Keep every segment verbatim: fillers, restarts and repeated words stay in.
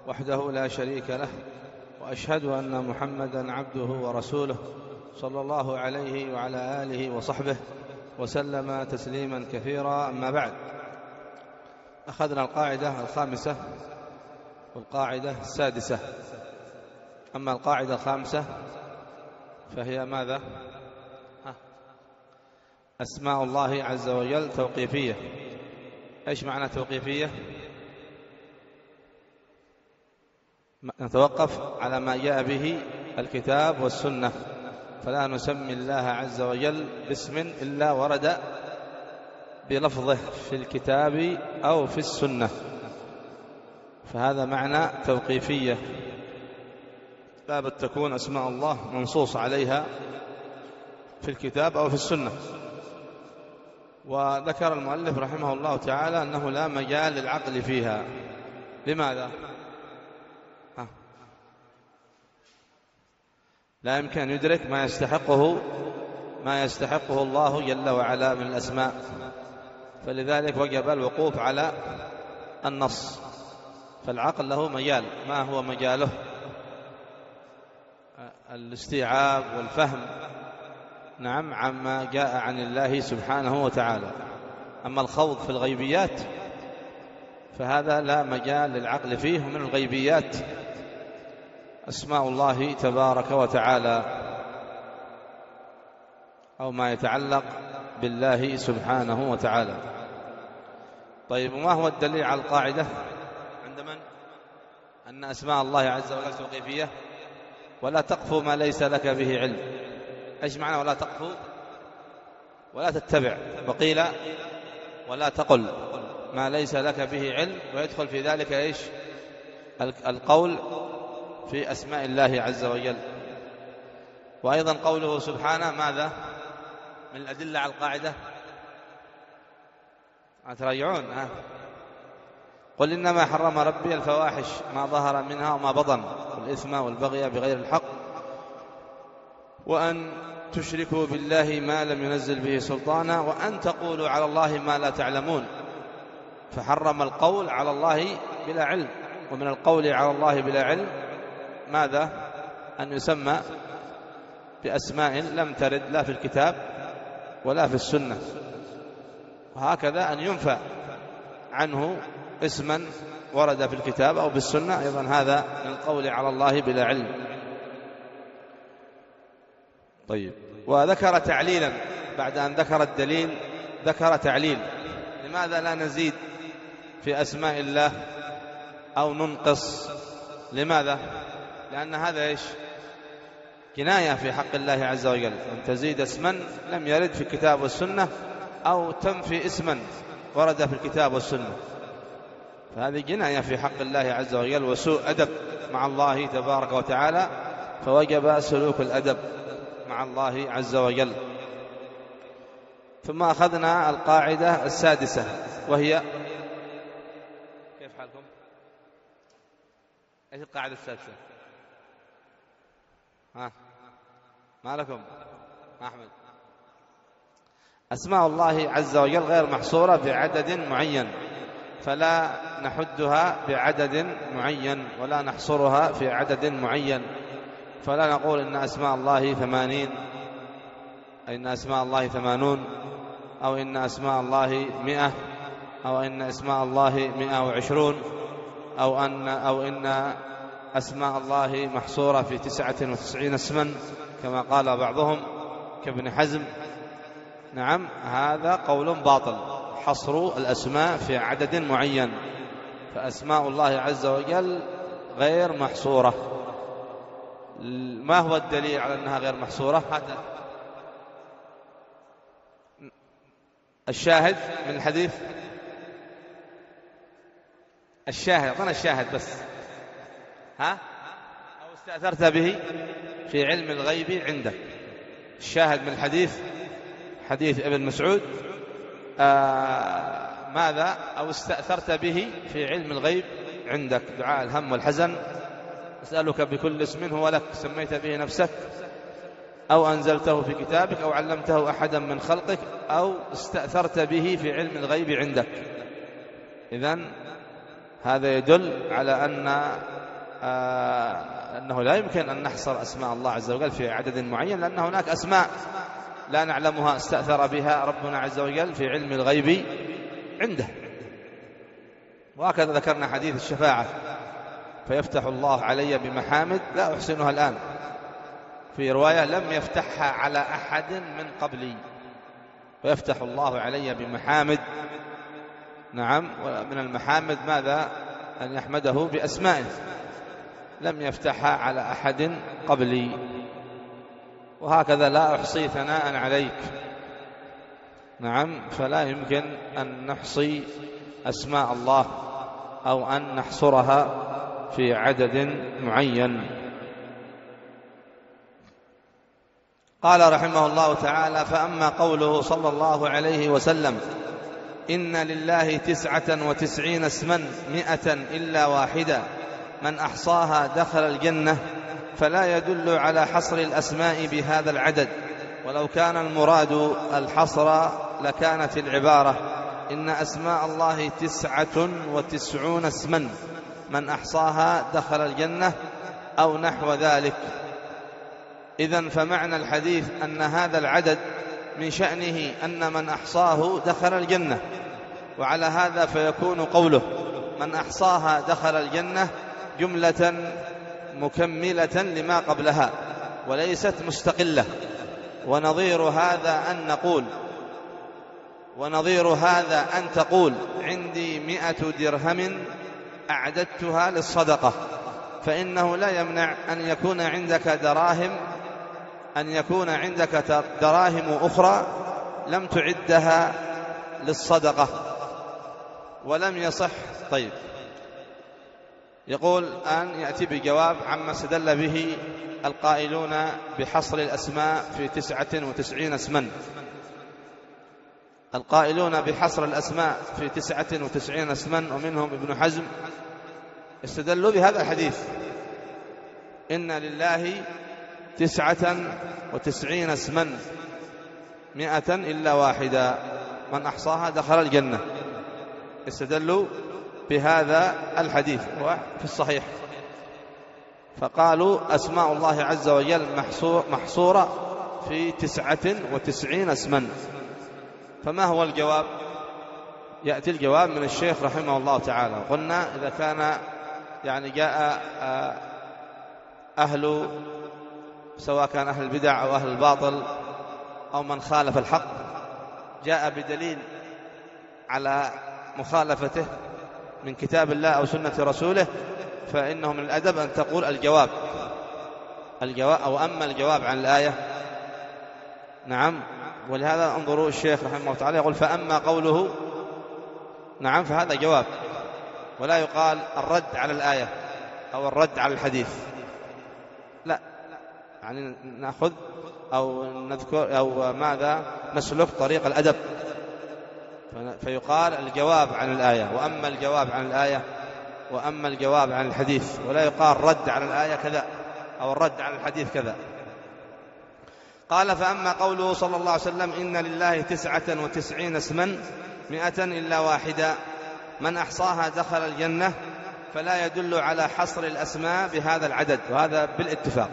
وحده لا شريك له، وأشهد أن محمدًا عبده ورسوله صلى الله عليه وعلى آله وصحبه وسلم تسليمًا كثيرا. أما بعد، أخذنا القاعدة الخامسة والقاعدة السادسة. أما القاعدة الخامسة فهي ماذا؟ أسماء الله عز وجل توقيفية. إيش معنى توقيفية؟ نتوقف على ما جاء به الكتاب والسنة، فلا نسمي الله عز وجل باسم إلا ورد بلفظه في الكتاب أو في السنة، فهذا معنى توقيفية. لا بد تكون أسماء الله منصوص عليها في الكتاب أو في السنة. وذكر المؤلف رحمه الله تعالى أنه لا مجال للعقل فيها. لماذا؟ ها. لا يمكن أن يدرك ما يستحقه ما يستحقه الله جل وعلا من الأسماء، فلذلك وجب الوقوف على النص. فالعقل له مجال. ما هو مجاله؟ الاستيعاب والفهم، نعم، عما جاء عن الله سبحانه وتعالى. أما الخوض في الغيبيات فهذا لا مجال للعقل فيه. من الغيبيات أسماء الله تبارك وتعالى أو ما يتعلق بالله سبحانه وتعالى. طيب، وما هو الدليل على القاعدة عند من؟ أن أسماء الله عز وجل توقيفية. ولا تقف ما ليس لك به علم. إيش معنى ولا تقف؟ ولا تتبع. وقيل ولا تقل ما ليس لك به علم، ويدخل في ذلك إيش؟ القول في أسماء الله عز وجل. وأيضا قوله سبحانه ماذا من الأدلة على القاعدة؟ تراجعون ها؟ قل إنما حرم ربي الفواحش ما ظهر منها وما بطن والإثم والبغي بغير الحق وأن تشركوا بالله ما لم ينزل به سلطانا وأن تقولوا على الله ما لا تعلمون. فحرم القول على الله بلا علم. ومن القول على الله بلا علم ماذا؟ أن يسمى بأسماء لم ترد لا في الكتاب ولا في السنة، وهكذا أن ينفى عنه اسما ورد في الكتاب أو بالسنة، أيضا هذا من القول على الله بلا علم. طيب، وذكر تعليلا بعد أن ذكر الدليل، ذكر تعليل. لماذا لا نزيد في أسماء الله أو ننقص؟ لماذا؟ لأن هذا إيش؟ كناية في حق الله عز وجل، أن تزيد اسما لم يرد في الكتاب والسنة أو تنفي اسما ورد في الكتاب والسنة، فهذه جناية في حق الله عز وجل وسوء أدب مع الله تبارك وتعالى، فوجب سلوك الأدب مع الله عز وجل. ثم أخذنا القاعدة السادسة وهي كيف حالكم؟ ايش القاعدة السادسة؟ ها ما لكم؟ أحمد، أسماء الله عز وجل غير محصورة بعدد معين، فلا نحدها بعدد معين ولا نحصرها في عدد معين. فلا نقول إن أسماء الله ثمانين، إن أسماء الله ثمانون، أو إن أسماء الله مئة، أو إن أسماء الله مئة وعشرون، أو أن أو إن أسماء الله محصورة في تسعة وتسعين اسما كما قال بعضهم كابن حزم. نعم، هذا قول باطل، حصر الأسماء في عدد معين. فأسماء الله عز وجل غير محصورة. ما هو الدليل على أنها غير محصورة؟ هذا الشاهد من الحديث. الشاهد، أعطنا الشاهد بس. ها؟ أو استأثرت به في علم الغيب عندك. الشاهد من الحديث حديث ابن مسعود آه ماذا؟ أو استأثرت به في علم الغيب عندك، دعاء الهم والحزن. أسألك بكل اسم هو لك سميت به نفسك أو أنزلته في كتابك أو علمته أحدا من خلقك أو استأثرت به في علم الغيب عندك. إذن هذا يدل على أن آه أنه لا يمكن أن نحصر أسماء الله عز وجل في عدد معين، لأن هناك أسماء لا نعلمها استأثر بها ربنا عز وجل في علم الغيب عنده. وهكذا ذكرنا حديث الشفاعة: فيفتح الله علي بمحامد لا أحسنها الآن. في رواية: لم يفتحها على أحد من قبلي. فيفتح الله علي بمحامد. نعم، ومن المحامد ماذا؟ أن يحمده بأسمائه، لم يفتحها على أحد قبلي. وهكذا: لا أحصي ثناء عليك. نعم، فلا يمكن أن نحصي أسماء الله أو أن نحصرها في عدد معين. قال رحمه الله تعالى: فأما قوله صلى الله عليه وسلم: إن لله تسعة وتسعين اسما مئة إلا واحدة من أحصاها دخل الجنة، فلا يدل على حصر الأسماء بهذا العدد، ولو كان المراد الحصر لكانت العبارة: إن أسماء الله تسعة وتسعون اسما من أحصاها دخل الجنة، أو نحو ذلك. إذن فمعنى الحديث أن هذا العدد من شأنه أن من أحصاه دخل الجنة، وعلى هذا فيكون قوله من أحصاها دخل الجنة جملة مكملة لما قبلها وليست مستقلة. ونظير هذا أن نقول ونظير هذا أن تقول: عندي مئة درهم أعددتها للصدقة، فإنه لا يمنع أن يكون عندك دراهم أن يكون عندك دراهم أخرى لم تعدها للصدقة ولم يصح. طيب، يقول الآن يأتي بجواب عما استدل به القائلون بحصر الأسماء في تسعة وتسعين اسما. القائلون بحصر الأسماء في تسعة وتسعين اسما ومنهم ابن حزم استدلوا بهذا الحديث: إن لله تسعة وتسعين اسما مئة إلا واحدة من أحصاها دخل الجنة. استدلوا بهذا الحديث في الصحيح، فقالوا أسماء الله عز وجل محصورة في تسعة وتسعين اسما. فما هو الجواب؟ يأتي الجواب من الشيخ رحمه الله تعالى. قلنا إذا كان يعني جاء أهل سواء كان أهل البدع أو أهل الباطل أو من خالف الحق جاء بدليل على مخالفته من كتاب الله أو سنة رسوله، فإنه من الأدب أن تقول الجواب الجواب أو أما الجواب عن الآية. نعم، ولهذا انظروا الشيخ رحمه الله تعالى يقول: فأما قوله. نعم، فهذا جواب، ولا يقال الرد على الآية أو الرد على الحديث، لا، يعني نأخذ أو نذكر أو ماذا نسلك طريق الأدب، فيقال الجواب عن الآية، وأما الجواب عن الآية وأما الجواب عن الحديث، ولا يقال رد على الآية كذا أو الرد على الحديث كذا. قال: فأما قوله صلى الله عليه وسلم: إن لله تسعة وتسعين اسما مئة إلا واحدة من أحصاها دخل الجنة، فلا يدل على حصر الأسماء بهذا العدد، وهذا بالاتفاق.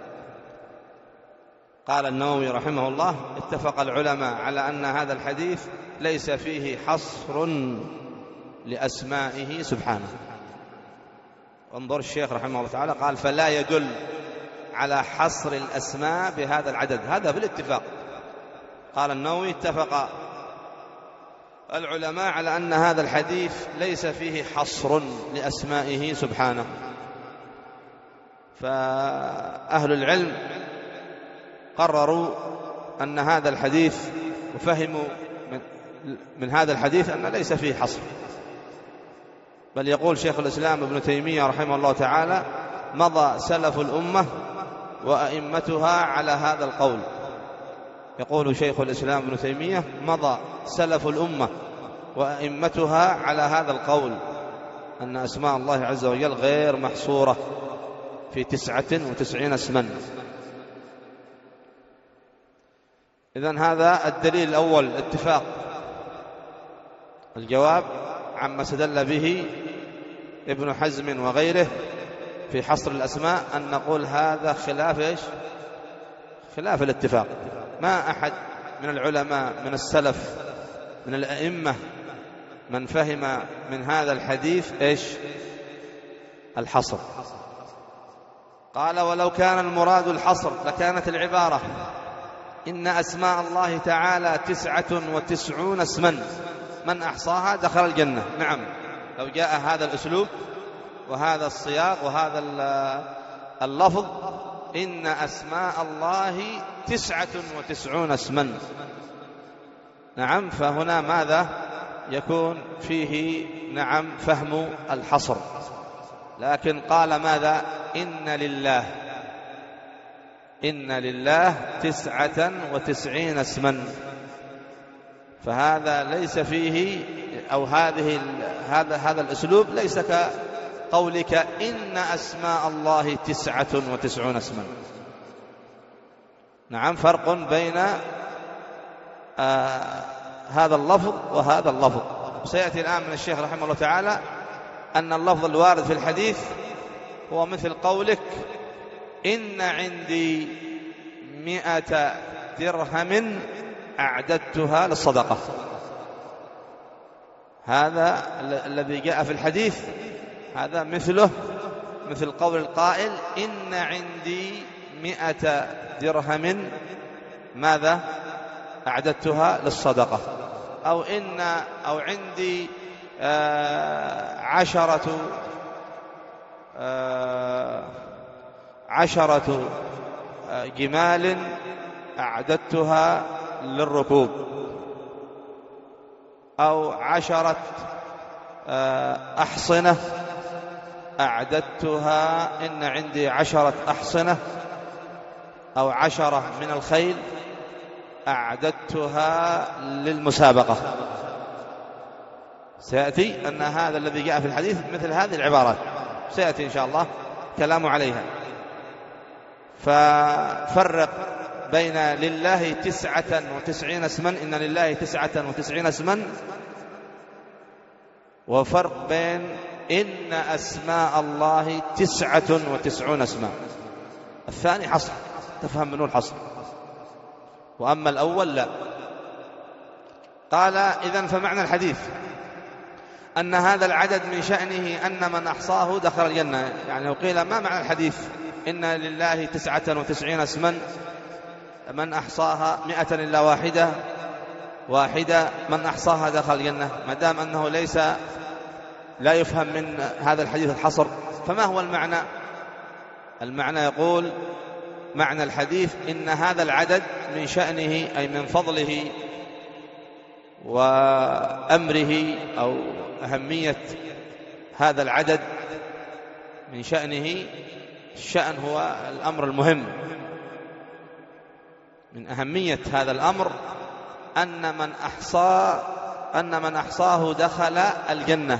قال النووي رحمه الله: اتفق العلماء على أن هذا الحديث ليس فيه حصر لأسمائه سبحانه. انظر الشيخ رحمه الله تعالى قال: فلا يدل على حصر الأسماء بهذا العدد، هذا بالاتفاق. قال النووي: اتفق العلماء على أن هذا الحديث ليس فيه حصر لأسمائه سبحانه. فأهل العلم قرروا أن هذا الحديث وفهموا من, من هذا الحديث أن ليس فيه حصر، بل يقول شيخ الإسلام ابن تيمية رحمه الله تعالى: مضى سلف الأمة وأئمتها على هذا القول. يقول شيخ الإسلام ابن تيمية: مضى سلف الأمة وأئمتها على هذا القول، أن أسماء الله عز وجل غير محصورة في تسعة وتسعين اسما. إذن هذا الدليل الأول، اتفاق. الجواب عما استدل به ابن حزم وغيره في حصر الأسماء أن نقول هذا خلاف إيش؟ خلاف الاتفاق. ما أحد من العلماء من السلف من الأئمة من فهم من هذا الحديث إيش؟ الحصر. قال ولو كان المراد الحصر لكانت العبارة إن أسماء الله تعالى تسعة وتسعون اسما من أحصاها دخل الجنة. نعم، لو جاء هذا الأسلوب وهذا السياق وهذا اللفظ إن أسماء الله تسعة وتسعون اسما، نعم، فهنا ماذا يكون فيه؟ نعم، فهم الحصر. لكن قال ماذا؟ إن لله إن لله تسعة وتسعين اسما، فهذا ليس فيه أو هذه هذا هذا الأسلوب ليس كقولك إن أسماء الله تسعة وتسعون اسما. نعم، فرق بين آه هذا اللفظ وهذا اللفظ. سيأتي الآن من الشيخ رحمه الله تعالى أن اللفظ الوارد في الحديث هو مثل قولك إن عندي مئة درهم أعددتها للصدقة. هذا الذي جاء في الحديث هذا مثله مثل قول القائل إن عندي مئة درهم ماذا أعددتها للصدقة، أو إن أو عندي آه عشرة آه عشرة آه جمال أعددتها للركوب، أو عشرة آه أحصنة أعددتها، إن عندي عشرة أحصنة، أو عشرة من الخيل أعددتها للمسابقة. سيأتي أن هذا الذي جاء في الحديث مثل هذه العبارات، سيأتي إن شاء الله كلام عليها. ففرق بين لله تسعة وتسعين اسما، إن لله تسعة وتسعين اسما، وفرق بين إن أسماء الله تسعة وتسعون اسما. الثاني حصر، تفهم منه الحصر، وأما الأول لا. قال إذن فمعنى الحديث أن هذا العدد من شأنه أن من أحصاه دخل الجنة. يعني لو قيل ما معنى الحديث إن لله تسعة وتسعين اسما من أحصاها مئة إلا واحدة واحدة من أحصاها دخل الجنة، ما دام أنه ليس لا يفهم من هذا الحديث الحصر، فما هو المعنى؟ المعنى يقول معنى الحديث إن هذا العدد من شأنه أي من فضله وأمره أو أهمية هذا العدد من شأنه، الشأن هو الأمر المهم، من أهمية هذا الأمر أن من أحصى أن من أحصاه دخل الجنة.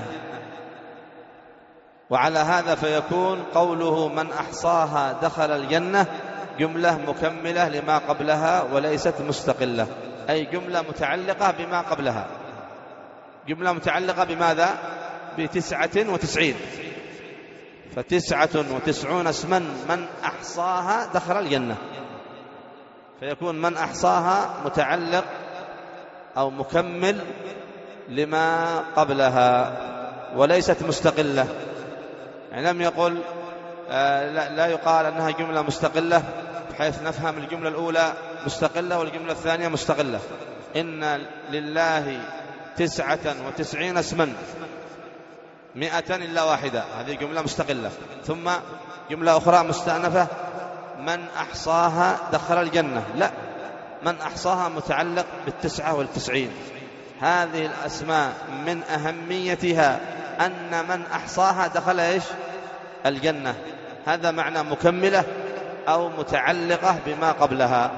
وعلى هذا فيكون قوله من أحصاها دخل الجنة جملة مكملة لما قبلها وليست مستقلة، أي جملة متعلقة بما قبلها. جملة متعلقة بماذا؟ بتسعة وتسعين، فتسعة وتسعون اسما من أحصاها دخل الجنة، فيكون من أحصاها متعلق أو مكمل لما قبلها وليست مستقلة. يعني لم يقل آه لا, لا يقال أنها جملة مستقلة بحيث نفهم الجملة الأولى مستقلة والجملة الثانية مستقلة. إن لله تسعة وتسعين اسما مئة إلا واحدة، هذه جملة مستقلة. ثم جملة أخرى مستأنفة من أحصاها دخل الجنة، لا، من أحصاها متعلق بالتسعة والتسعين. هذه الأسماء من أهميتها أن من أحصاها دخل إيش؟ الجنة. هذا معنى مكملة أو متعلقة بما قبلها.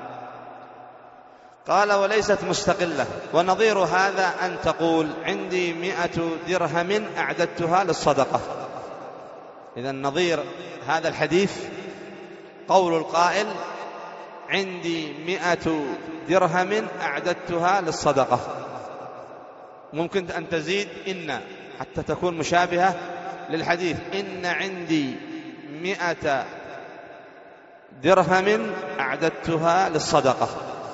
قال وليست مستقلة. ونظير هذا أن تقول عندي مئة درهم أعددتها للصدقة. إذن نظير هذا الحديث قول القائل عندي مئة درهم أعددتها للصدقة. ممكن أن تزيد إن حتى تكون مشابهة للحديث إن عندي مئة درهم أعددتها للصدقة.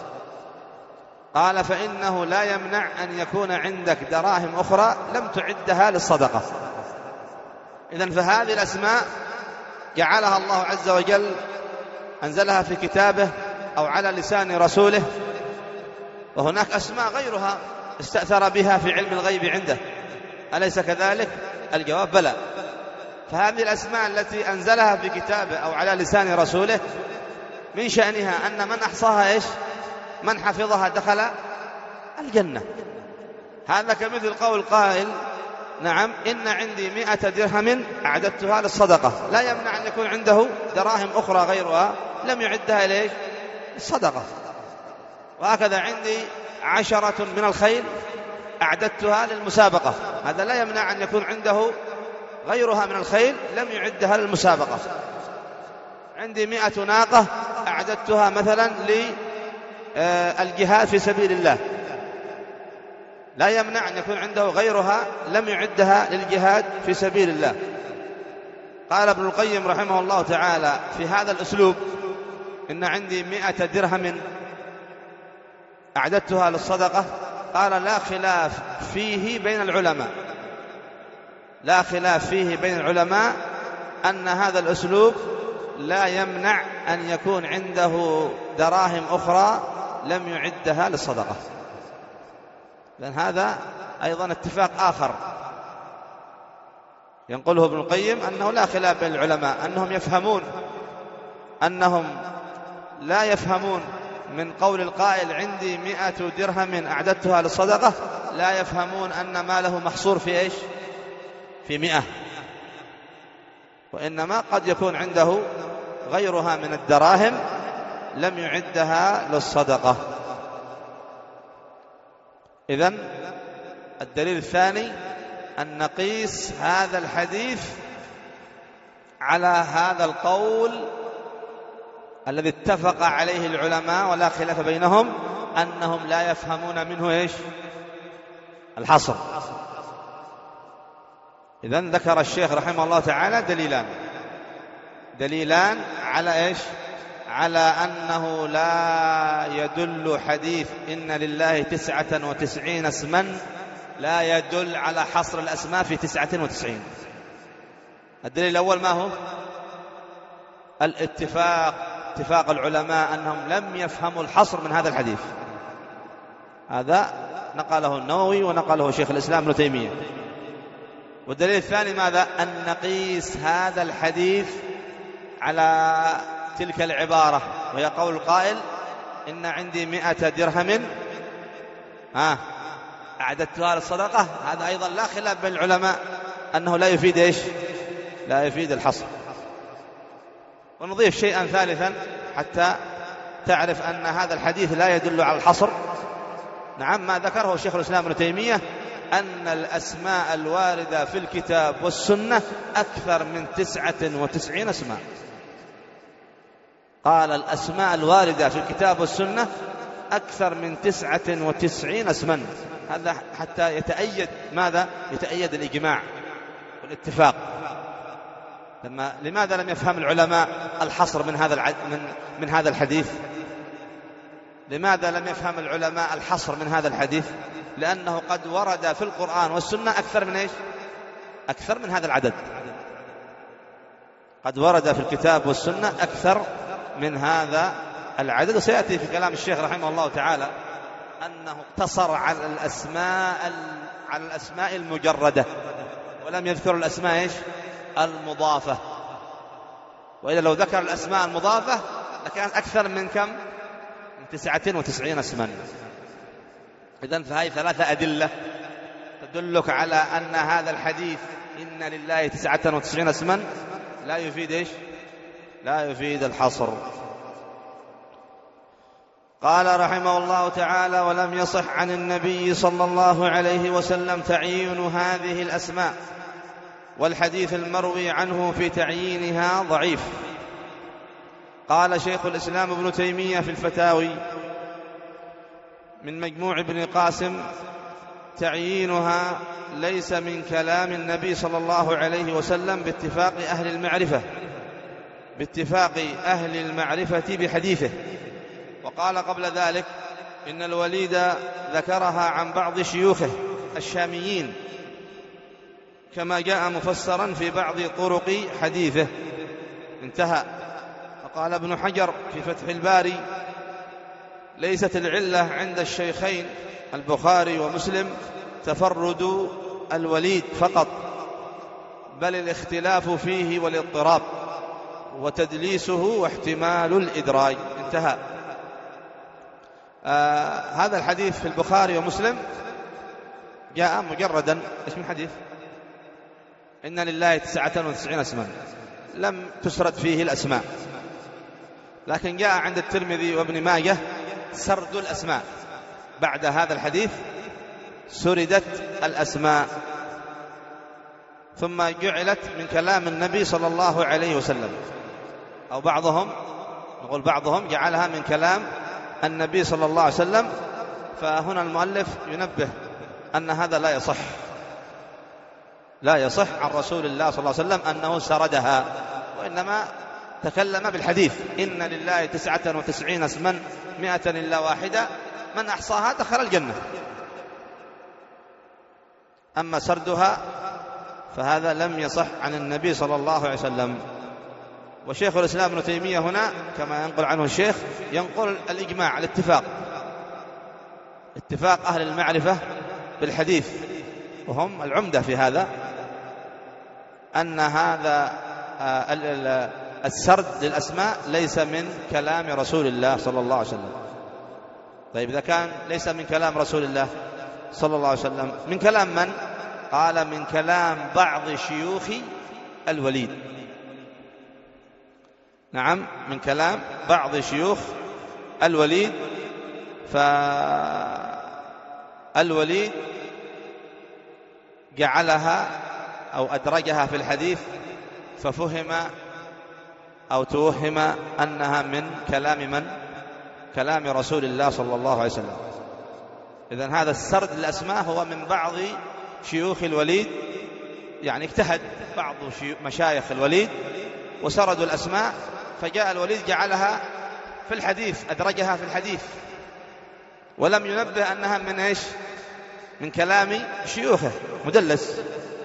قال فإنه لا يمنع أن يكون عندك دراهم أخرى لم تعدها للصدقة. إذن فهذه الأسماء جعلها الله عز وجل، أنزلها في كتابه أو على لسان رسوله، وهناك أسماء غيرها استأثر بها في علم الغيب عنده، أليس كذلك؟ الجواب بلى. فهذه الأسماء التي أنزلها في كتابه أو على لسان رسوله من شأنها أن من أحصاها إيش؟ من حفظها دخل الجنة. هذا كمثل قول قائل نعم إن عندي مئة درهم أعددتها للصدقة، لا يمنع أن يكون عنده دراهم أخرى غيرها لم يعدها إليه الصدقة. وهكذا عندي عشرة من الخيل أعددتها للمسابقة، هذا لا يمنع أن يكون عنده غيرها من الخيل لم يعدها للمسابقة. عندي مئة ناقة أعددتها مثلا للجهاد في سبيل الله، لا يمنع أن يكون عنده غيرها لم يعدها للجهاد في سبيل الله. قال ابن القيم رحمه الله تعالى في هذا الأسلوب إن عندي مئة درهم أعددتها للصدقة، قال لا خلاف فيه بين العلماء، لا خلاف فيه بين العلماء أن هذا الأسلوب لا يمنع أن يكون عنده دراهم أخرى لم يعدها للصدقة. لأن هذا أيضا اتفاق آخر ينقله ابن القيم أنه لا خلاف بين العلماء، أنهم يفهمون أنهم لا يفهمون من قول القائل عندي مئة درهم أعددتها للصدقة، لا يفهمون أن ماله محصور في إيش؟ في مئة، وإنما قد يكون عنده غيرها من الدراهم لم يعدها للصدقة. إذن الدليل الثاني أن نقيس هذا الحديث على هذا القول الذي اتفق عليه العلماء ولا خلاف بينهم أنهم لا يفهمون منه إيش؟ الحصر. إذن ذكر الشيخ رحمه الله تعالى دليلان دليلان على إيش؟ على أنه لا يدل حديث إن لله تسعة وتسعين اسما لا يدل على حصر الأسماء في تسعة وتسعين. الدليل الأول ما هو؟ الاتفاق، اتفاق العلماء أنهم لم يفهموا الحصر من هذا الحديث. هذا نقله النووي ونقله شيخ الإسلام ابن تيمية. والدليل الثاني ماذا؟ أن نقيس هذا الحديث على تلك العبارة وهي قول القائل إن عندي مئة درهم ها أعددتها للصدقة. هذا أيضا لا خلاف بين العلماء أنه لا يفيد إيش؟ لا يفيد الحصر. ونضيف شيئا ثالثا حتى تعرف أن هذا الحديث لا يدل على الحصر. نعم، ما ذكره شيخ الإسلام ابن تيمية أن الأسماء الواردة في الكتاب والسنة أكثر من تسعة وتسعين اسما. قال الأسماء الواردة في الكتاب والسنة أكثر من تسعة وتسعين اسما. هذا حتى يتأيد ماذا؟ يتأيد الإجماع والاتفاق. لما لماذا لم يفهم العلماء الحصر من هذا الع... من من هذا الحديث؟ لماذا لم يفهم العلماء الحصر من هذا الحديث؟ لأنه قد ورد في القرآن والسنة أكثر من إيش؟ أكثر من هذا العدد. قد ورد في الكتاب والسنة أكثر من هذا العدد. وسيأتي في كلام الشيخ رحمه الله تعالى أنه اقتصر على الأسماء على الأسماء المجردة ولم يذكر الأسماء إيش؟ المضافة. وإذا لو ذكر الأسماء المضافة لكان أكثر من كم؟ من تسعة وتسعين اسما. إذن فهذه ثلاثة أدلة تدلك على أن هذا الحديث إن لله تسعة وتسعين اسما لا يفيد إيش؟ لا يفيد الحصر. قال رحمه الله تعالى ولم يصح عن النبي صلى الله عليه وسلم تعيين هذه الأسماء، والحديث المروي عنه في تعيينها ضعيف. قال شيخ الإسلام ابن تيمية في الفتاوي من مجموع ابن قاسم تعيينها ليس من كلام النبي صلى الله عليه وسلم باتفاق أهل المعرفة، باتفاق أهل المعرفة بحديثه. وقال قبل ذلك إن الوليد ذكرها عن بعض شيوخه الشاميين كما جاء مفسرا في بعض طرق حديثه، انتهى. وقال ابن حجر في فتح الباري: ليست العلة عند الشيخين البخاري ومسلم تفرد الوليد فقط، بل الاختلاف فيه والاضطراب وتدليسه واحتمال الإدراج، انتهى. آه هذا الحديث في البخاري ومسلم جاء مجردا ايش من حديث؟ إن لله تسعة وتسعين اسما، لم تسرد فيه الأسماء، لكن جاء عند الترمذي وابن ماجه سرد الأسماء. بعد هذا الحديث سردت الأسماء، ثم جعلت من كلام النبي صلى الله عليه وسلم، أو بعضهم نقول بعضهم جعلها من كلام النبي صلى الله عليه وسلم. فهنا المؤلف ينبه أن هذا لا يصح، لا يصح عن رسول الله صلى الله عليه وسلم أنه سردها، وإنما تكلم بالحديث: إن لله تسعة وتسعين اسما مئة إلا واحدة، من أحصاها دخل الجنة. أما سردها فهذا لم يصح عن النبي صلى الله عليه وسلم. وشيخ الإسلام ابن تيمية هنا كما ينقل عنه الشيخ ينقل الإجماع، الاتفاق، اتفاق أهل المعرفة بالحديث، وهم العمدة في هذا، أن هذا السرد للأسماء ليس من كلام رسول الله صلى الله عليه وسلم. طيب إذا كان ليس من كلام رسول الله صلى الله عليه وسلم، من كلام من؟ قال: من كلام بعض شيوخ الوليد. نعم، من كلام بعض شيوخ الوليد. فالوليد جعلها أو أدرجها في الحديث، ففهم أو توهم أنها من كلام من؟ كلام رسول الله صلى الله عليه وسلم. إذن هذا السرد للأسماء هو من بعض شيوخ الوليد، يعني اجتهد بعض مشايخ الوليد وسردوا الأسماء، فجاء الوليد جعلها في الحديث، أدرجها في الحديث، ولم ينبه أنها من إيش؟ من كلام شيوخه. مدلس،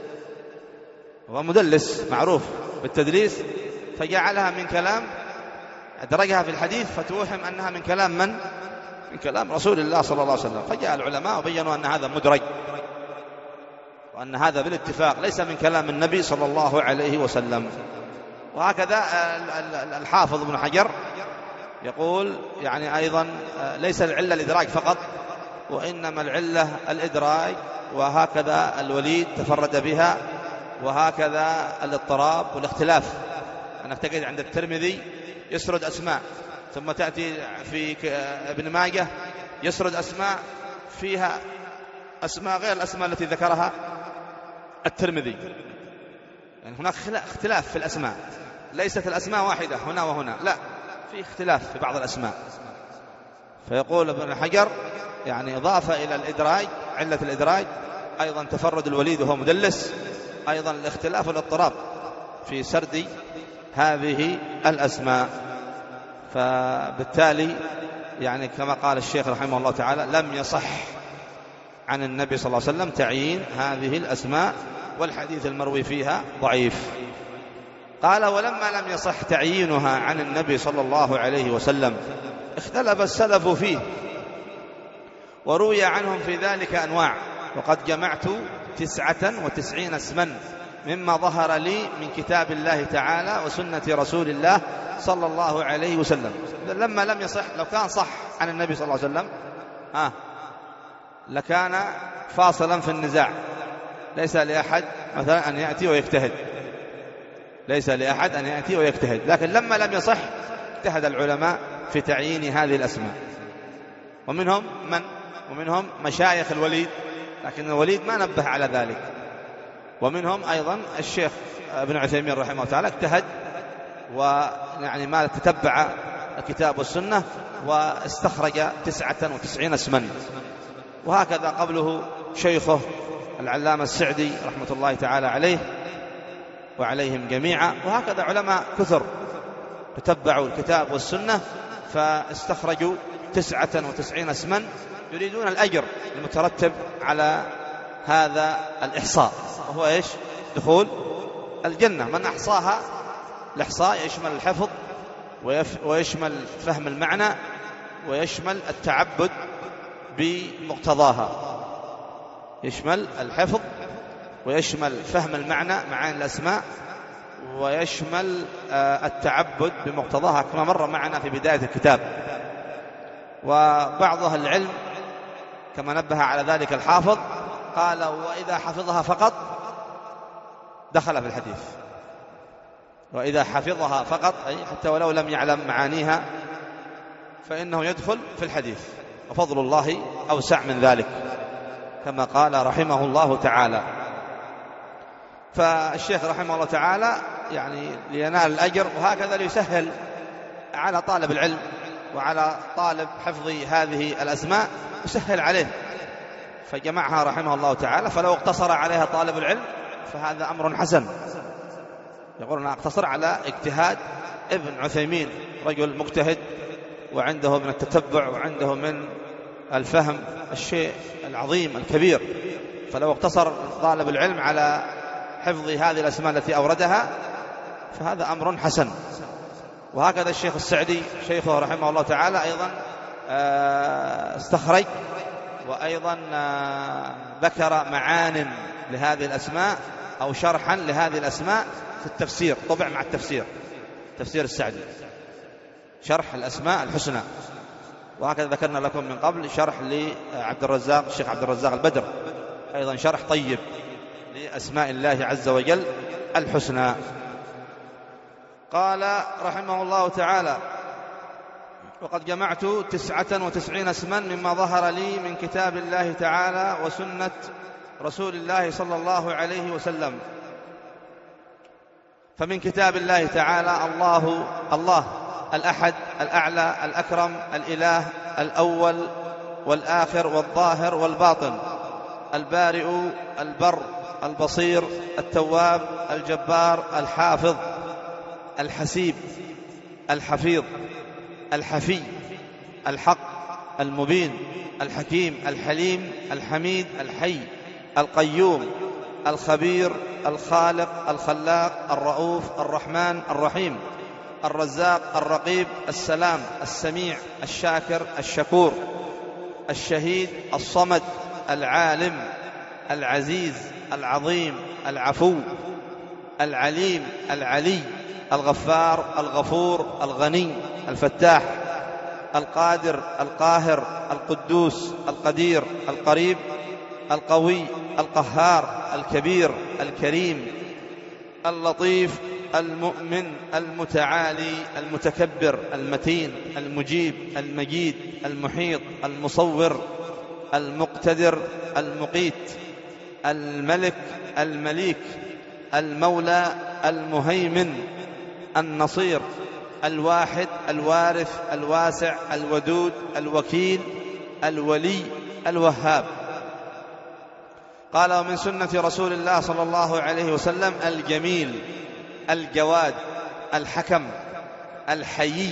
هو مدلس معروف بالتدليس، فجعلها من كلام، أدرجها في الحديث، فتوهم أنها من كلام من؟ من كلام رسول الله صلى الله عليه وسلم. فجاء العلماء وبينوا أن هذا مدرج، وأن هذا بالاتفاق ليس من كلام النبي صلى الله عليه وسلم. وهكذا الحافظ ابن حجر يقول يعني أيضا ليس العلة الإدراج فقط، وإنما العلة الإدراج، وهكذا الوليد تفرد بها، وهكذا الاضطراب والاختلاف. أنك تجد عند الترمذي يسرد أسماء، ثم تأتي في ابن ماجه يسرد أسماء فيها أسماء غير الأسماء التي ذكرها الترمذي. يعني هناك اختلاف في الأسماء، ليست الأسماء واحدة هنا وهنا، لا، في اختلاف في بعض الأسماء. فيقول ابن حجر يعني إضافة إلى الإدراج، علة الإدراج أيضا تفرد الوليد وهو مدلس، أيضا الاختلاف والاضطراب في سرد هذه الأسماء. فبالتالي يعني كما قال الشيخ رحمه الله تعالى لم يصح عن النبي صلى الله عليه وسلم تعيين هذه الأسماء، والحديث المروي فيها ضعيف. قال: ولما لم يصح تعيينها عن النبي صلى الله عليه وسلم اختلف السلف فيه، وروي عنهم في ذلك أنواع، وقد جمعت تسعة وتسعين اسما مما ظهر لي من كتاب الله تعالى وسنة رسول الله صلى الله عليه وسلم. لما لم يصح، لو كان صح عن النبي صلى الله عليه وسلم آه لكان فاصلا في النزاع، ليس لأحد مثلا أن يأتي ويجتهد، ليس لأحد أن يأتي ويجتهد. لكن لما لم يصح اجتهد العلماء في تعيين هذه الأسماء، ومنهم من ومنهم مشايخ الوليد، لكن الوليد ما نبه على ذلك. ومنهم أيضا الشيخ ابن عثيمين رحمه الله تعالى اجتهد، ويعني ما تتبع الكتاب والسنة واستخرج تسعة وتسعين اسما. وهكذا قبله شيخه العلامة السعدي رحمة الله تعالى عليه وعليهم جميعا، وهكذا علماء كثر تتبعوا الكتاب والسنة فاستخرجوا تسعة وتسعين اسما يريدون الأجر المترتب على هذا الإحصاء، وهو إيش؟ دخول الجنة. من أحصاها، الإحصاء يشمل الحفظ ويشمل فهم المعنى ويشمل التعبد بمقتضاها، يشمل الحفظ ويشمل فهم المعنى معاني الأسماء ويشمل التعبد بمقتضاها كما مر معنا في بداية الكتاب. وبعض أهل العلم كما نبه على ذلك الحافظ قال وإذا حفظها فقط دخل في الحديث، وإذا حفظها فقط أي حتى ولو لم يعلم معانيها فإنه يدخل في الحديث، وفضل الله أوسع من ذلك كما قال رحمه الله تعالى. فالشيخ رحمه الله تعالى يعني لينال الأجر، وهكذا ليسهل على طالب العلم وعلى طالب حفظ هذه الأسماء، يسهل عليه فجمعها رحمه الله تعالى. فلو اقتصر عليها طالب العلم فهذا أمر حسن. يقول أنا اقتصر على اجتهاد ابن عثيمين، رجل مجتهد وعنده من التتبع وعنده من الفهم الشيء العظيم الكبير، فلو اقتصر طالب العلم على حفظ هذه الأسماء التي أوردها فهذا أمر حسن. وهكذا الشيخ السعدي شيخه رحمه الله تعالى أيضا استخرج وأيضا ذكر معان لهذه الأسماء أو شرحا لهذه الأسماء في التفسير، طبع مع التفسير، تفسير السعدي شرح الأسماء الحسنى. وهكذا ذكرنا لكم من قبل شرح لعبد الرزاق الشيخ عبد الرزاق البدر، أيضا شرح طيب لأسماء الله عز وجل الحسنى. قال رحمه الله تعالى وقد جمعت تسعة وتسعين اسما مما ظهر لي من كتاب الله تعالى وسنة رسول الله صلى الله عليه وسلم. فمن كتاب الله تعالى الله الله الأحد الأعلى الأكرم الإله الأول والآخر والظاهر والباطن، البارئ البر البصير التواب الجبار الحافظ الحسيب الحفيظ الحفي الحق المبين الحكيم الحليم الحميد الحي القيوم الخبير الخالق الخلاق الرؤوف الرحمن الرحيم الرزاق الرقيب السلام السميع الشاكر الشكور الشهيد الصمد العالم العزيز العظيم العفو العليم العلي الغفار الغفور الغني الفتاح القادر القاهر القدوس القدير القريب القوي القهار الكبير الكريم اللطيف المؤمن المتعالي المتكبر المتين المجيب المجيد المحيط المصور المقتدر المقيت الملك المليك المولى المهيمن النصير الواحد الوارث الواسع الودود الوكيل الولي الوهاب. قال ومن سنة رسول الله صلى الله عليه وسلم الجميل الجواد الحكم الحيي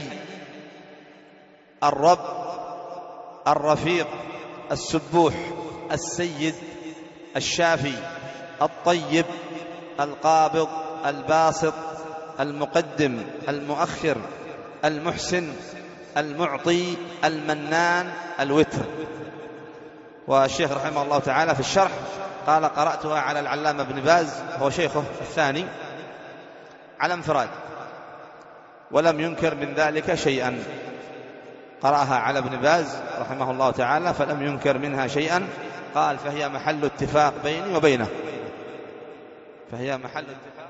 الرب الرفيق السبوح السيد الشافي الطيب القابض الباسط المقدم المؤخر المحسن المعطي المنان الوتر. والشيخ رحمه الله تعالى في الشرح قال قرأتها على العلامة ابن باز هو شيخه الثاني على انفراد ولم ينكر من ذلك شيئا، قرأها على ابن باز رحمه الله تعالى فلم ينكر منها شيئا، قال فهي محل اتفاق بيني وبينه، فهي محل اتفاق.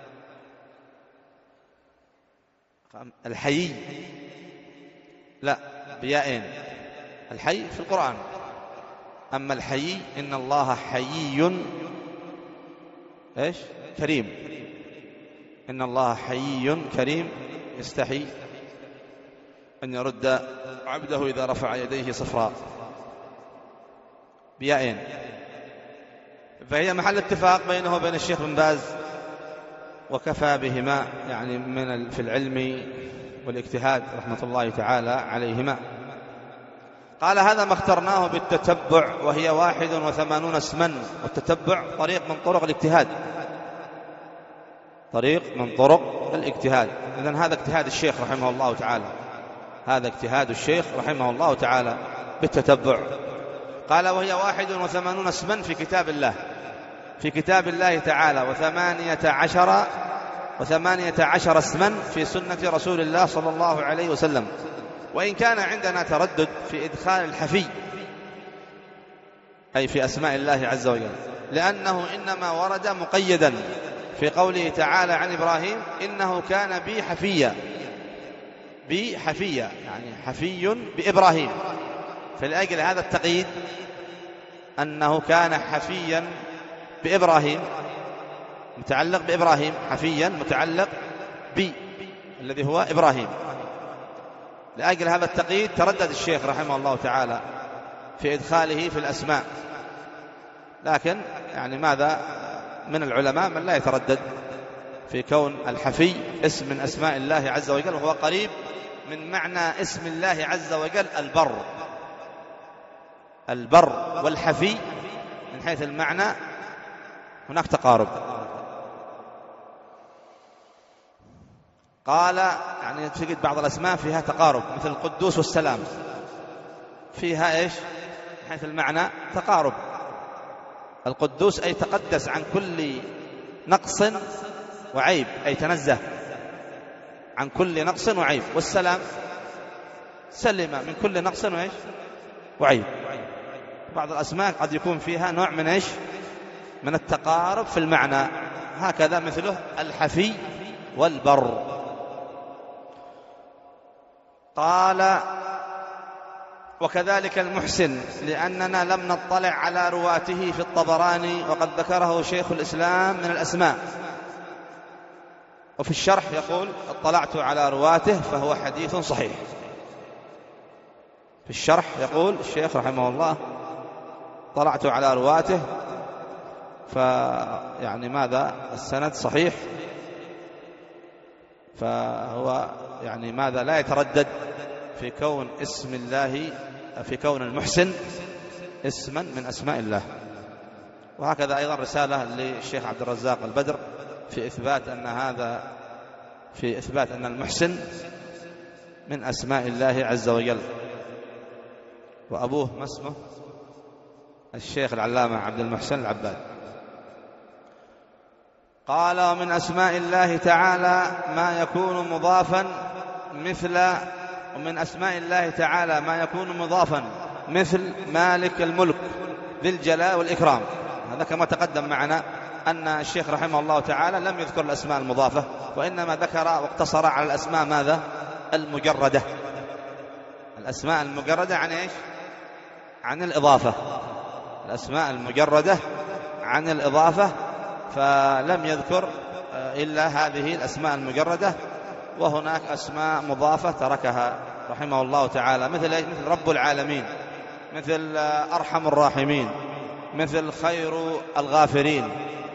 الحيي لا بيائين، الحي في القرآن، أما الحيي إن الله حيي إيش كريم، إن الله حيي كريم يستحي أن يرد عبده إذا رفع يديه صفراء، بيائين. فهي محل اتفاق بينه وبين الشيخ بن باز، وكفى بهما يعني من في العلم والاجتهاد رحمة الله تعالى عليهما. قال هذا ما اخترناه بالتتبع وهي واحد وثمانون اسما. والتتبع طريق من طرق الاجتهاد، طريق من طرق الاجتهاد. إذن هذا اجتهاد الشيخ رحمه الله تعالى، هذا اجتهاد الشيخ رحمه الله تعالى بالتتبع. قال وهي واحد وثمانون اسما في كتاب الله، في كتاب الله تعالى، وثمانية عشر وثمانية عشر اسما في سنة رسول الله صلى الله عليه وسلم. وإن كان عندنا تردد في إدخال الحفي أي في أسماء الله عز وجل، لأنه إنما ورد مقيدا في قوله تعالى عن إبراهيم إنه كان بي حفيا، بي حفيا يعني حفي بإبراهيم. فلأجل هذا التقييد أنه كان حفيا بإبراهيم، متعلق بإبراهيم، حفيا متعلق بي الذي هو إبراهيم. لأجل هذا التقييد تردد الشيخ رحمه الله تعالى في إدخاله في الأسماء. لكن يعني ماذا من العلماء من لا يتردد في كون الحفي اسم من أسماء الله عز وجل، وهو قريب من معنى اسم الله عز وجل البر. البر والحفي من حيث المعنى هناك تقارب. قال يعني تجد بعض الأسماء فيها تقارب، مثل القدوس والسلام، فيها إيش من حيث المعنى تقارب. القدوس أي تقدس عن كل نقص وعيب، أي تنزه عن كل نقص وعيب. والسلام سلم من كل نقص وإيش وعيب. بعض الأسماء قد يكون فيها نوع من إيش من التقارب في المعنى، هكذا مثله الحفي والبر. قال وكذلك المحسن، لأننا لم نطلع على رواته في الطبراني، وقد ذكره شيخ الإسلام من الأسماء. وفي الشرح يقول اطلعت على رواته فهو حديث صحيح. في الشرح يقول الشيخ رحمه الله طلعت على رواته، فيعني ماذا السند صحيح، فهو يعني ماذا لا يتردد في كون اسم الله، في كون المحسن اسما من أسماء الله. وهكذا أيضا رسالة للشيخ عبد الرزاق البدر في إثبات أن هذا في إثبات أن المحسن من أسماء الله عز وجل. وأبوه ما اسمه؟ الشيخ العلامة عبد المحسن العباد. قال ومن أسماء الله تعالى ما يكون مضافا مثل ومن أسماء الله تعالى ما يكون مضافا مثل مالك الملك ذي الجلال والإكرام. هذا كما تقدم معنا أن الشيخ رحمه الله تعالى لم يذكر الأسماء المضافة، وإنما ذكر واقتصر على الأسماء ماذا المجردة. الأسماء المجردة عن إيش عن الإضافة، الأسماء المجردة عن الإضافة، فلم يذكر إلا هذه الأسماء المجردة. وهناك أسماء مضافة تركها رحمه الله تعالى، مثل مثل رب العالمين، مثل أرحم الراحمين، مثل خير الغافرين،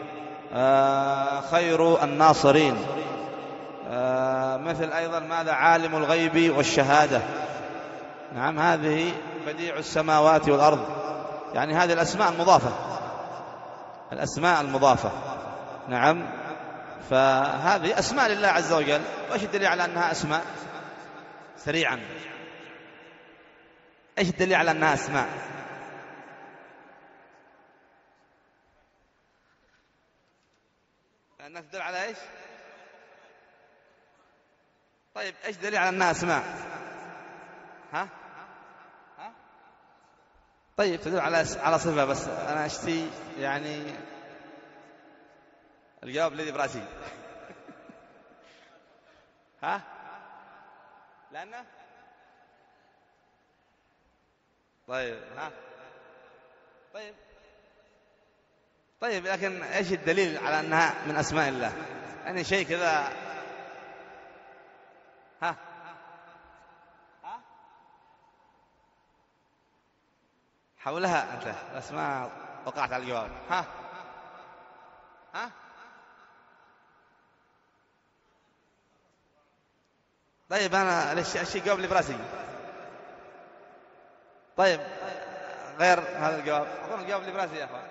خير الناصرين، مثل أيضا ماذا عالم الغيب والشهادة. نعم هذه بديع السماوات والأرض، يعني هذه الأسماء المضافة، الأسماء المضافة. نعم فهذه أسماء لله عز وجل. وإيش الدليل على أنها أسماء؟ سريعا إيش الدليل على أنها أسماء؟ لأنها تدل على إيش؟ طيب إيش الدليل على أنها أسماء؟ ها؟ ها؟ طيب تدل على على صفة، بس أنا أشتي يعني الجواب الذي براسي. ها؟ لأنه طيب ها؟ طيب طيب لكن إيش الدليل على أنها من أسماء الله؟ يعني شيء كذا. ها؟ ها؟ حولها أنت بس ما وقعت على الجواب. ها؟ ها؟ طيب أنا الشيء جاوب لي براسي. طيب غير هذا الجواب أقول جاوب لي براسي يا أخوان.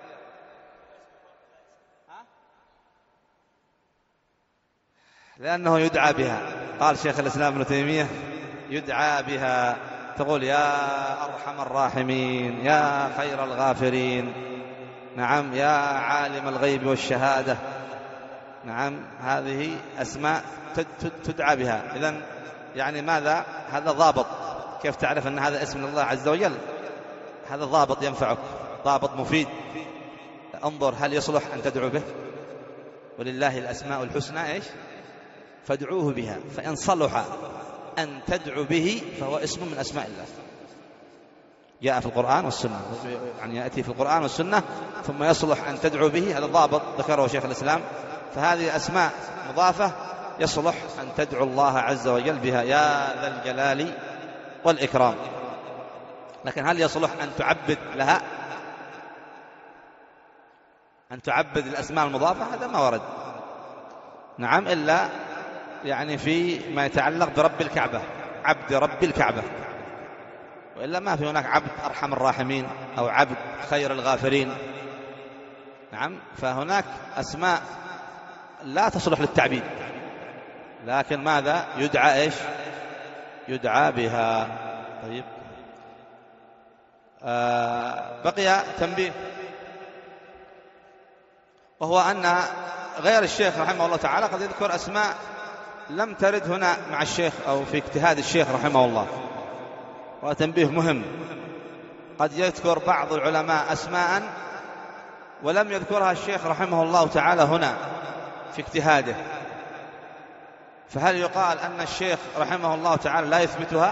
لأنه يدعى بها. قال شيخ الإسلام ابن تيمية يدعى بها، تقول يا أرحم الراحمين، يا خير الغافرين، نعم، يا عالم الغيب والشهادة، نعم، هذه أسماء تدعى بها. إذن يعني ماذا؟ هذا ضابط. كيف تعرف أن هذا اسم الله عز وجل؟ هذا ضابط ينفعك، ضابط مفيد. انظر هل يصلح أن تدعو به؟ ولله الأسماء الحسنى إيش؟ فادعوه بها، فإن صلح أن تدعو به فهو اسم من أسماء الله، جاء في القرآن والسنة، يعني يأتي في القرآن والسنة ثم يصلح أن تدعو به. هذا ضابط ذكره شيخ الإسلام. فهذه أسماء مضافة يصلح أن تدعو الله عز وجل بها، يا ذا الجلال والإكرام. لكن هل يصلح أن تعبد لها، أن تعبد الأسماء المضافة؟ هذا ما ورد، نعم، إلا يعني في ما يتعلق برب الكعبة، عبد رب الكعبة، وإلا ما في هناك عبد أرحم الراحمين أو عبد خير الغافرين، نعم. فهناك أسماء لا تصلح للتعبيد، لكن ماذا؟ يدعى إيش؟ يدعى بها. طيب آه بقي تنبيه، وهو أن غير الشيخ رحمه الله تعالى قد يذكر أسماء لم ترد هنا مع الشيخ أو في اجتهاد الشيخ رحمه الله. وتنبيه مهم، قد يذكر بعض العلماء أسماء ولم يذكرها الشيخ رحمه الله تعالى هنا في اجتهاده، فهل يقال أن الشيخ رحمه الله تعالى لا يثبتها؟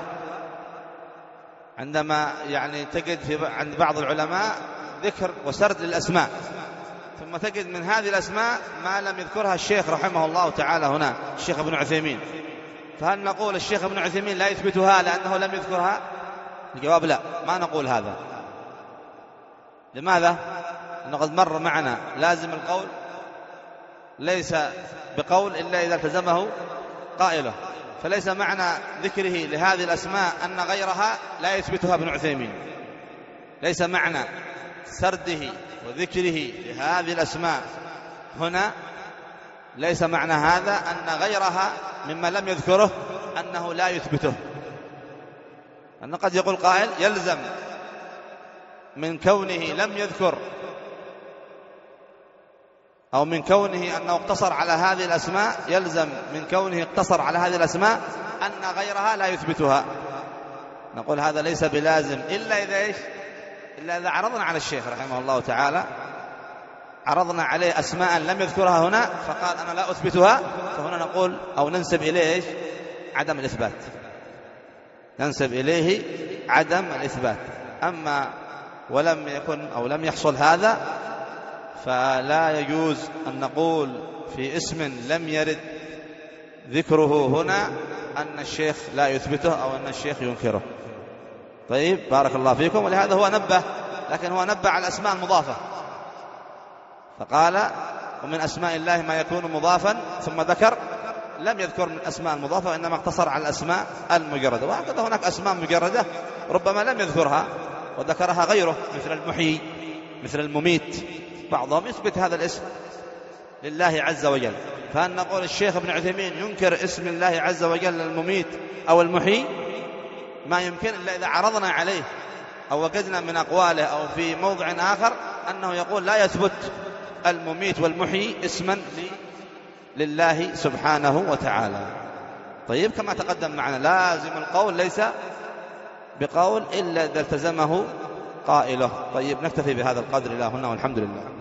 عندما يعني تجد في عند بعض العلماء ذكر وسرد للأسماء، ثم تجد من هذه الأسماء ما لم يذكرها الشيخ رحمه الله تعالى هنا، الشيخ ابن عثيمين، فهل نقول الشيخ ابن عثيمين لا يثبتها لأنه لم يذكرها؟ الجواب لا، ما نقول هذا. لماذا؟ لأنه قد مر معنا لازم القول ليس بقول إلا إذا التزمه قائله، فليس معنى ذكره لهذه الأسماء أن غيرها لا يثبتها ابن عثيمين، ليس معنى سرده وذكره لهذه الأسماء هنا ليس معنى هذا أن غيرها مما لم يذكره أنه لا يثبته. أن قد يقول قائل يلزم من كونه لم يذكر أو من كونه أنه اقتصر على هذه الأسماء، يلزم من كونه اقتصر على هذه الأسماء أن غيرها لا يثبتها. نقول هذا ليس بلازم إلا إذا إيش؟ إلا إذا عرضنا على الشيخ رحمه الله تعالى، عرضنا عليه أسماء لم يذكرها هنا فقال أنا لا أثبتها، فهنا نقول أو ننسب إليه إيش؟ عدم الإثبات، ننسب إليه عدم الإثبات. أما ولم يكن أو لم يحصل هذا فلا يجوز أن نقول في اسم لم يرد ذكره هنا أن الشيخ لا يثبته أو أن الشيخ ينكره. طيب بارك الله فيكم. ولهذا هو نبه، لكن هو نبه على الأسماء المضافة، فقال ومن أسماء الله ما يكون مضافا، ثم ذكر لم يذكر من أسماء المضافة وإنما اقتصر على الأسماء المجردة. وهكذا هناك أسماء مجردة ربما لم يذكرها وذكرها غيره، مثل المحيي، مثل المميت، بعضهم يثبت هذا الاسم لله عز وجل. فهل نقول الشيخ ابن عثيمين ينكر اسم الله عز وجل المميت أو المحيي؟ ما يمكن إلا إذا عرضنا عليه أو وجدنا من أقواله أو في موضع آخر أنه يقول لا يثبت المميت والمحيي اسما لله سبحانه وتعالى. طيب كما تقدم معنا لازم القول ليس بقول إلا إذا التزمه قائله. طيب نكتفي بهذا القدر إلى هنا والحمد لله.